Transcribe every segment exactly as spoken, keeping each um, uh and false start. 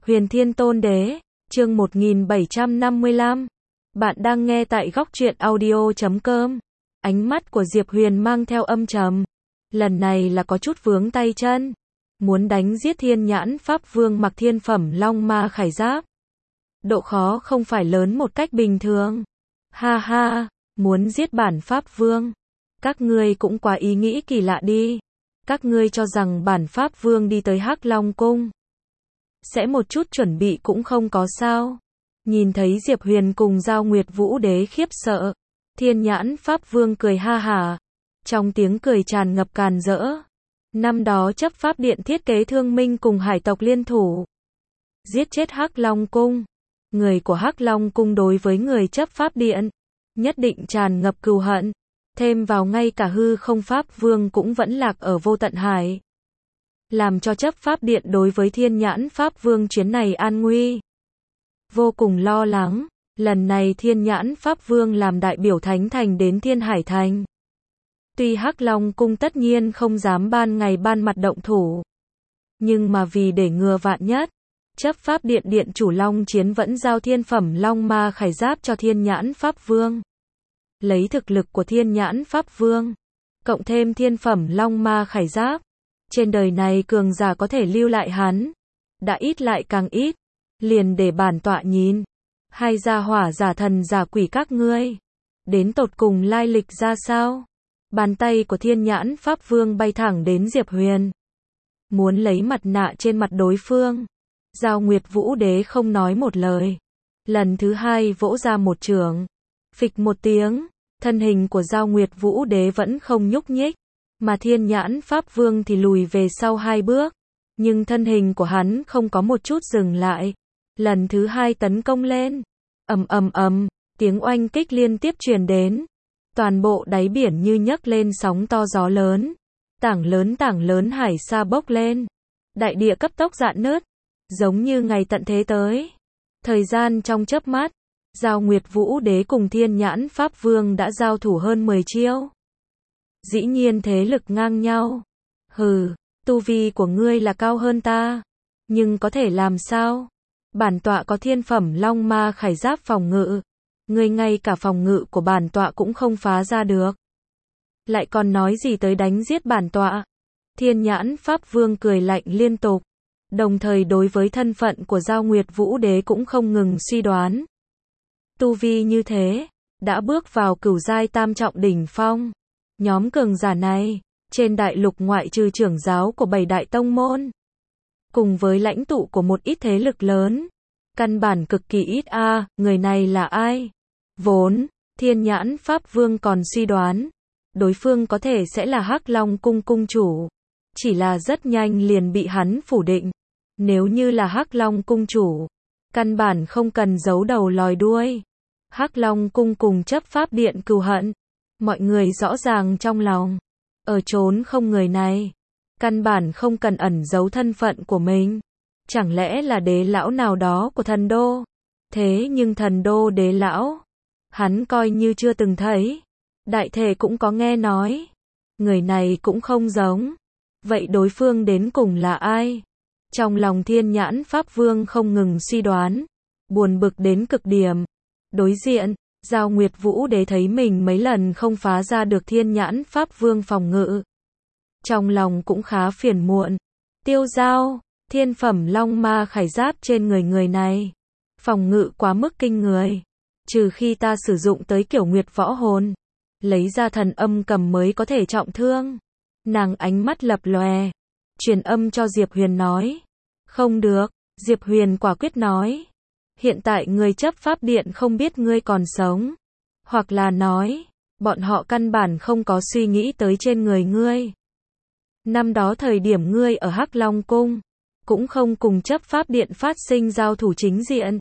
Huyền Thiên Tôn Đế, chương một nghìn bảy trăm năm mươi lăm. Bạn đang nghe tại góc truyện audio chấm com. Ánh mắt của Diệp Huyền mang theo âm trầm. Lần này là có chút vướng tay chân. Muốn đánh giết Thiên Nhãn Pháp Vương mặc thiên phẩm Long Ma Khải Giáp. Độ khó không phải lớn một cách bình thường. Ha ha, muốn giết bản Pháp Vương. Các ngươi cũng quá ý nghĩ kỳ lạ đi. Các ngươi cho rằng bản Pháp Vương đi tới Hắc Long Cung sẽ một chút chuẩn bị cũng không có sao. Nhìn thấy Diệp Huyền cùng Giao Nguyệt Vũ Đế khiếp sợ, Thiên Nhãn Pháp Vương cười ha hả, trong tiếng cười tràn ngập càn rỡ. Năm đó chấp pháp điện thiết kế thương minh cùng hải tộc liên thủ, giết chết Hắc Long Cung. Người của Hắc Long Cung đối với người chấp pháp điện, nhất định tràn ngập cừu hận. Thêm vào ngay cả hư không Pháp Vương cũng vẫn lạc ở vô tận hải. Làm cho chấp pháp điện đối với Thiên Nhãn Pháp Vương chuyến này an nguy vô cùng lo lắng. Lần này Thiên Nhãn Pháp Vương làm đại biểu Thánh Thành đến Thiên Hải Thành. Tuy Hắc Long Cung tất nhiên không dám ban ngày ban mặt động thủ, nhưng mà vì để ngừa vạn nhất, chấp pháp điện điện chủ Long Chiến vẫn giao thiên phẩm Long Ma Khải Giáp cho Thiên Nhãn Pháp Vương. Lấy thực lực của Thiên Nhãn Pháp Vương, cộng thêm thiên phẩm Long Ma Khải Giáp, trên đời này cường giả có thể lưu lại hắn đã ít lại càng ít. Liền để bản tọa nhìn, hai gia hỏa giả thần giả quỷ các ngươi, đến tột cùng lai lịch ra sao. Bàn tay của Thiên Nhãn Pháp Vương bay thẳng đến Diệp Huyền, muốn lấy mặt nạ trên mặt đối phương. Giao Nguyệt Vũ Đế không nói một lời, lần thứ hai vỗ ra một chưởng, phịch một tiếng, thân hình của Giao Nguyệt Vũ Đế vẫn không nhúc nhích, mà Thiên Nhãn Pháp Vương thì lùi về sau hai bước, nhưng thân hình của hắn không có một chút dừng lại, lần thứ hai tấn công lên. Ầm ầm ầm, tiếng oanh kích liên tiếp truyền đến, toàn bộ đáy biển như nhấc lên sóng to gió lớn, tảng lớn tảng lớn hải sa bốc lên, đại địa cấp tốc rạn nứt, giống như ngày tận thế tới. Thời gian trong chớp mắt, Giao Nguyệt Vũ Đế cùng Thiên Nhãn Pháp Vương đã giao thủ hơn mười chiêu. Dĩ nhiên thế lực ngang nhau. Hừ, tu vi của ngươi là cao hơn ta, nhưng có thể làm sao? Bản tọa có thiên phẩm Long Ma Khải Giáp phòng ngự, ngươi ngay cả phòng ngự của bản tọa cũng không phá ra được, lại còn nói gì tới đánh giết bản tọa. Thiên Nhãn Pháp Vương cười lạnh liên tục, đồng thời đối với thân phận của Giao Nguyệt Vũ Đế cũng không ngừng suy đoán. Tu vi như thế, đã bước vào cửu giai tam trọng đỉnh phong. Nhóm cường giả này, trên đại lục ngoại trừ trưởng giáo của bảy đại tông môn, cùng với lãnh tụ của một ít thế lực lớn, căn bản cực kỳ ít a. À, người này là ai? Vốn, Thiên Nhãn Pháp Vương còn suy đoán, đối phương có thể sẽ là Hắc Long Cung cung chủ, chỉ là rất nhanh liền bị hắn phủ định. Nếu như là Hắc Long Cung chủ, căn bản không cần giấu đầu lòi đuôi. Hắc Long Cung cùng chấp pháp điện cừu hận, mọi người rõ ràng trong lòng. Ở chốn không người này, căn bản không cần ẩn giấu thân phận của mình. Chẳng lẽ là đế lão nào đó của thần đô? Thế nhưng thần đô đế lão, hắn coi như chưa từng thấy. Đại thể cũng có nghe nói. Người này cũng không giống. Vậy đối phương đến cùng là ai? Trong lòng Thiên Nhãn Pháp Vương không ngừng suy đoán, buồn bực đến cực điểm. Đối diện, Giao Nguyệt Vũ Đế thấy mình mấy lần không phá ra được Thiên Nhãn Pháp Vương phòng ngự, trong lòng cũng khá phiền muộn. Tiêu Giao, thiên phẩm Long Ma Khải Giáp trên người người này, phòng ngự quá mức kinh người, trừ khi ta sử dụng tới kiểu Nguyệt Võ Hồn, lấy ra thần âm cầm mới có thể trọng thương. Nàng ánh mắt lập lòe, truyền âm cho Diệp Huyền nói. Không được, Diệp Huyền quả quyết nói. Hiện tại người chấp pháp điện không biết ngươi còn sống, hoặc là nói, bọn họ căn bản không có suy nghĩ tới trên người ngươi. Năm đó thời điểm ngươi ở Hắc Long Cung, cũng không cùng chấp pháp điện phát sinh giao thủ chính diện,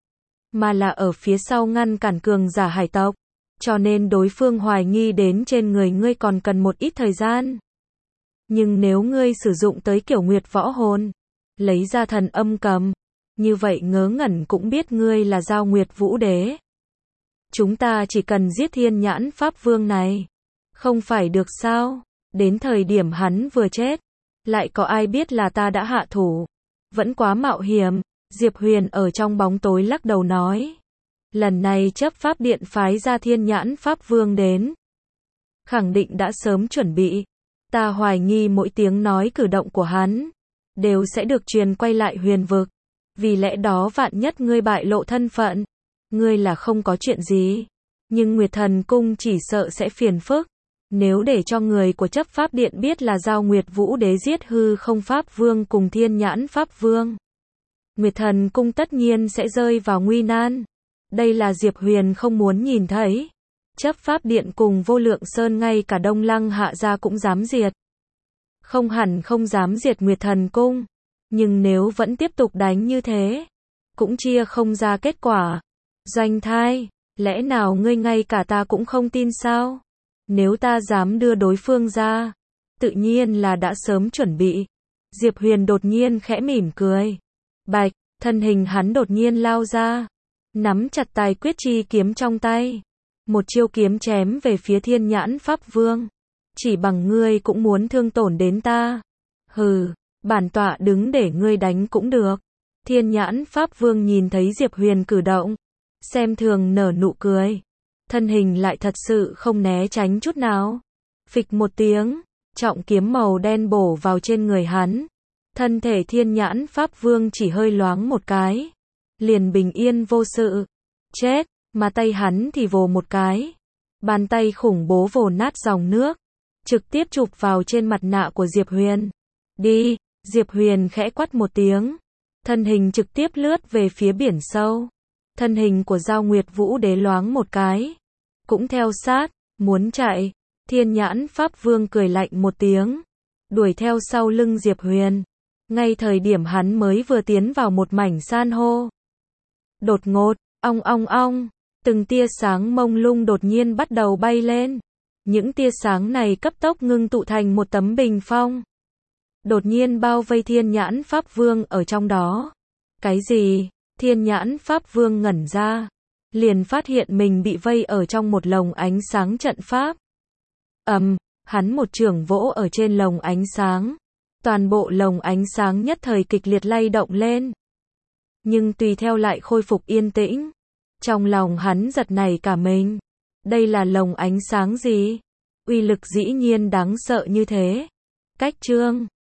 mà là ở phía sau ngăn cản cường giả hải tộc, cho nên đối phương hoài nghi đến trên người ngươi còn cần một ít thời gian. Nhưng nếu ngươi sử dụng tới kiểu Nguyệt Võ Hồn, lấy ra thần âm cầm, như vậy ngớ ngẩn cũng biết ngươi là Giao Nguyệt Vũ Đế. Chúng ta chỉ cần giết Thiên Nhãn Pháp Vương này, không phải được sao? Đến thời điểm hắn vừa chết, lại có ai biết là ta đã hạ thủ? Vẫn quá mạo hiểm. Diệp Huyền ở trong bóng tối lắc đầu nói. Lần này chấp pháp điện phái ra Thiên Nhãn Pháp Vương đến. Khẳng định đã sớm chuẩn bị. Ta hoài nghi mỗi tiếng nói cử động của hắn đều sẽ được truyền quay lại huyền vực. Vì lẽ đó vạn nhất ngươi bại lộ thân phận, ngươi là không có chuyện gì. Nhưng Nguyệt Thần Cung chỉ sợ sẽ phiền phức. Nếu để cho người của chấp pháp điện biết là Giao Nguyệt Vũ Đế giết hư không Pháp Vương cùng Thiên Nhãn Pháp Vương, Nguyệt Thần Cung tất nhiên sẽ rơi vào nguy nan. Đây là Diệp Huyền không muốn nhìn thấy. Chấp pháp điện cùng Vô Lượng Sơn ngay cả Đông Lăng Hạ gia cũng dám diệt. Không hẳn không dám diệt Nguyệt Thần Cung. Nhưng nếu vẫn tiếp tục đánh như thế, cũng chia không ra kết quả. Doanh Thai, lẽ nào ngươi ngay cả ta cũng không tin sao? Nếu ta dám đưa đối phương ra, tự nhiên là đã sớm chuẩn bị. Diệp Huyền đột nhiên khẽ mỉm cười. Bạch, thân hình hắn đột nhiên lao ra, nắm chặt tài quyết chi kiếm trong tay. Một chiêu kiếm chém về phía Thiên Nhãn Pháp Vương. Chỉ bằng ngươi cũng muốn thương tổn đến ta. Hừ, bản tọa đứng để ngươi đánh cũng được. Thiên Nhãn Pháp Vương nhìn thấy Diệp Huyền cử động, xem thường nở nụ cười. Thân hình lại thật sự không né tránh chút nào. Phịch một tiếng, trọng kiếm màu đen bổ vào trên người hắn. Thân thể Thiên Nhãn Pháp Vương chỉ hơi loáng một cái, liền bình yên vô sự. Chết, mà tay hắn thì vồ một cái. Bàn tay khủng bố vồ nát dòng nước, trực tiếp chụp vào trên mặt nạ của Diệp Huyền. Đi, Diệp Huyền khẽ quát một tiếng. Thân hình trực tiếp lướt về phía biển sâu. Thân hình của Giao Nguyệt Vũ Đế loáng một cái, cũng theo sát, muốn chạy. Thiên Nhãn Pháp Vương cười lạnh một tiếng, đuổi theo sau lưng Diệp Huyền. Ngay thời điểm hắn mới vừa tiến vào một mảnh san hô. Đột ngột, ong ong ong, từng tia sáng mông lung đột nhiên bắt đầu bay lên. Những tia sáng này cấp tốc ngưng tụ thành một tấm bình phong. Đột nhiên bao vây Thiên Nhãn Pháp Vương ở trong đó. Cái gì? Thiên Nhãn Pháp Vương ngẩn ra, liền phát hiện mình bị vây ở trong một lồng ánh sáng trận pháp. Ầm, um, hắn một chưởng vỗ ở trên lồng ánh sáng. Toàn bộ lồng ánh sáng nhất thời kịch liệt lay động lên. Nhưng tùy theo lại khôi phục yên tĩnh. Trong lòng hắn giật nảy cả mình. Đây là lồng ánh sáng gì? Uy lực dĩ nhiên đáng sợ như thế. Cách chương